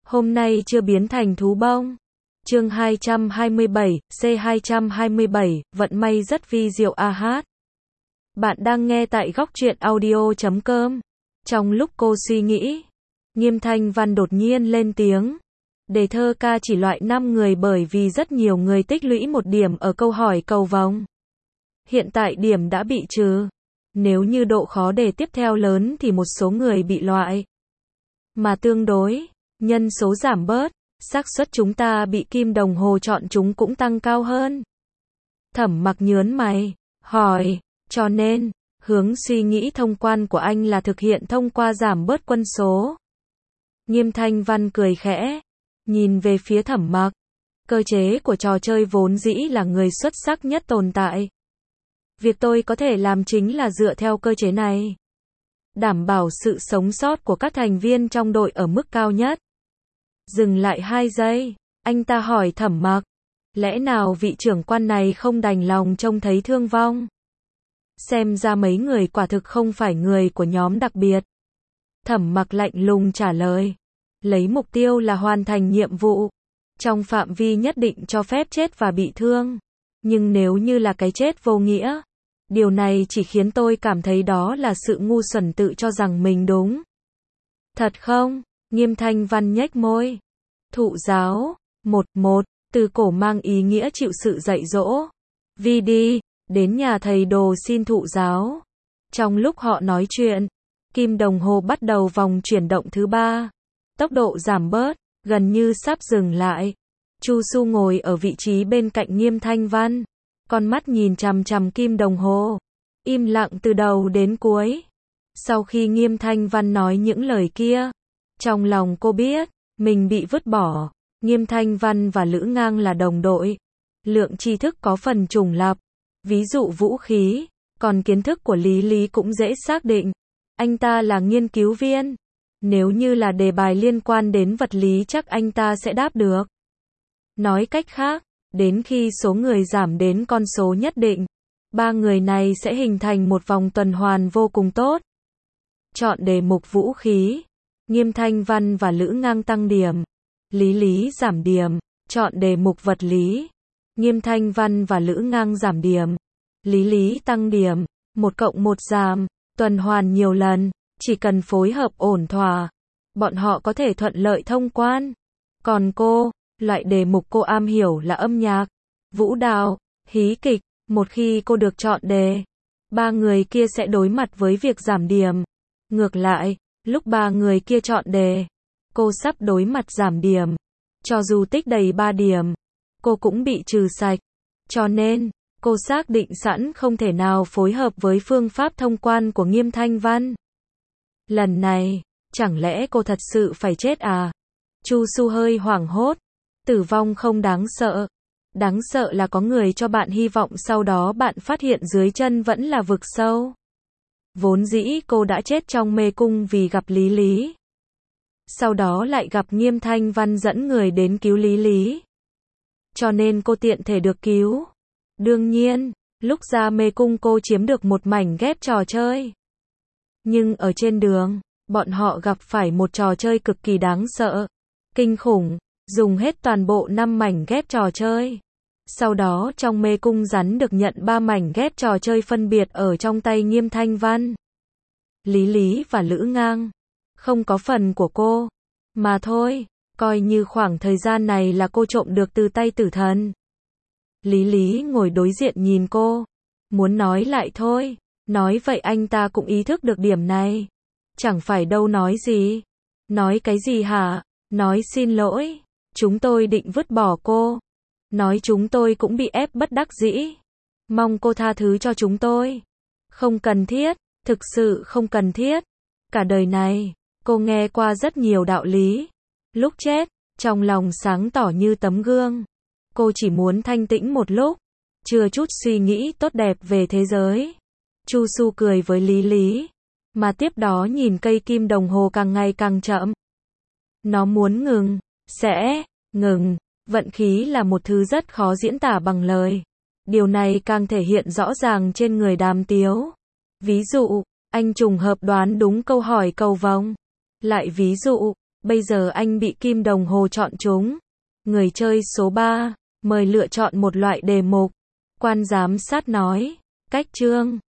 hôm nay chưa biến thành thú bông. Chương 227, C227, vận may rất vi diệu AH. Bạn đang nghe tại góc truyện audio.com. Trong lúc cô suy nghĩ, Nghiêm Thanh Văn đột nhiên lên tiếng. Đề thơ ca chỉ loại 5 người bởi vì rất nhiều người tích lũy một điểm ở câu hỏi cầu vồng. Hiện tại điểm đã bị trừ. Nếu như độ khó đề tiếp theo lớn thì một số người bị loại. Mà tương đối, nhân số giảm bớt, xác suất chúng ta bị kim đồng hồ chọn chúng cũng tăng cao hơn. Thẩm Mặc nhớn mày, hỏi, cho nên, hướng suy nghĩ thông quan của anh là thực hiện thông qua giảm bớt quân số. Nghiêm Thanh Văn cười khẽ, nhìn về phía Thẩm Mặc. Cơ chế của trò chơi vốn dĩ là người xuất sắc nhất tồn tại. Việc tôi có thể làm chính là dựa theo cơ chế này, đảm bảo sự sống sót của các thành viên trong đội ở mức cao nhất. Dừng lại 2 giây, anh ta hỏi Thẩm Mặc, lẽ nào vị trưởng quan này không đành lòng trông thấy thương vong? Xem ra mấy người quả thực không phải người của nhóm đặc biệt. Thẩm Mặc lạnh lùng trả lời, lấy mục tiêu là hoàn thành nhiệm vụ, trong phạm vi nhất định cho phép chết và bị thương. Nhưng nếu như là cái chết vô nghĩa, điều này chỉ khiến tôi cảm thấy đó là sự ngu xuẩn tự cho rằng mình đúng. Thật không? Nghiêm Thanh Văn nhếch môi. Thụ giáo, 11, từ cổ mang ý nghĩa chịu sự dạy dỗ. Vi đi, đến nhà thầy đồ xin thụ giáo. Trong lúc họ nói chuyện, kim đồng hồ bắt đầu vòng chuyển động thứ 3. Tốc độ giảm bớt, gần như sắp dừng lại. Chu Su ngồi ở vị trí bên cạnh Nghiêm Thanh Văn, con mắt nhìn chằm chằm kim đồng hồ, im lặng từ đầu đến cuối. Sau khi Nghiêm Thanh Văn nói những lời kia, trong lòng cô biết, mình bị vứt bỏ. Nghiêm Thanh Văn và Lữ Ngang là đồng đội. Lượng tri thức có phần trùng lặp, ví dụ vũ khí, còn kiến thức của Lý Lý cũng dễ xác định. Anh ta là nghiên cứu viên. Nếu như là đề bài liên quan đến vật lý chắc anh ta sẽ đáp được. Nói cách khác, đến khi số người giảm đến con số nhất định, 3 người này sẽ hình thành một vòng tuần hoàn vô cùng tốt. Chọn đề mục vũ khí, Nghiêm Thanh Văn và Lữ Ngang tăng điểm, Lý Lý giảm điểm. Chọn đề mục vật lý, Nghiêm Thanh Văn và Lữ Ngang giảm điểm, Lý Lý tăng điểm. 1 cộng 1 giảm, tuần hoàn nhiều lần, chỉ cần phối hợp ổn thỏa, bọn họ có thể thuận lợi thông quan. Còn cô, loại đề mục cô am hiểu là âm nhạc, vũ đạo, hí kịch. Một khi cô được chọn đề, 3 người kia sẽ đối mặt với việc giảm điểm. Ngược lại, lúc 3 người kia chọn đề, cô sắp đối mặt giảm điểm. Cho dù tích đầy 3 điểm, cô cũng bị trừ sạch. Cho nên, cô xác định sẵn không thể nào phối hợp với phương pháp thông quan của Nghiêm Thanh Văn. Lần này, chẳng lẽ cô thật sự phải chết à? Chu Su hơi hoảng hốt. Tử vong không đáng sợ. Đáng sợ là có người cho bạn hy vọng sau đó bạn phát hiện dưới chân vẫn là vực sâu. Vốn dĩ cô đã chết trong mê cung vì gặp Lý Lý. Sau đó lại gặp Nghiêm Thanh Văn dẫn người đến cứu Lý Lý. Cho nên cô tiện thể được cứu. Đương nhiên, lúc ra mê cung cô chiếm được một mảnh ghép trò chơi. Nhưng ở trên đường, bọn họ gặp phải một trò chơi cực kỳ đáng sợ, kinh khủng, dùng hết toàn bộ 5 mảnh ghép trò chơi. Sau đó trong mê cung rắn được nhận 3 mảnh ghép trò chơi phân biệt ở trong tay Nghiêm Thanh Văn, Lý Lý và Lữ Ngang. Không có phần của cô. Mà thôi, coi như khoảng thời gian này là cô trộm được từ tay tử thần. Lý Lý ngồi đối diện nhìn cô, muốn nói lại thôi. Nói vậy anh ta cũng ý thức được điểm này. Chẳng phải đâu nói gì. Nói cái gì hả? Nói xin lỗi, chúng tôi định vứt bỏ cô. Nói chúng tôi cũng bị ép bất đắc dĩ. Mong cô tha thứ cho chúng tôi. Không cần thiết, thực sự không cần thiết. Cả đời này, cô nghe qua rất nhiều đạo lý. Lúc chết, trong lòng sáng tỏ như tấm gương. Cô chỉ muốn thanh tĩnh một lúc, chưa chút suy nghĩ tốt đẹp về thế giới. Chu Su cười với Lý Lý, mà tiếp đó nhìn cây kim đồng hồ càng ngày càng chậm. Nó muốn ngừng, sẽ ngừng. Vận khí là một thứ rất khó diễn tả bằng lời. Điều này càng thể hiện rõ ràng trên người Đàm Tiếu. Ví dụ, anh trùng hợp đoán đúng câu hỏi cầu vồng. Lại ví dụ, bây giờ anh bị kim đồng hồ chọn trúng. Người chơi số 3, mời lựa chọn một loại đề mục. Quan giám sát nói, cách chương.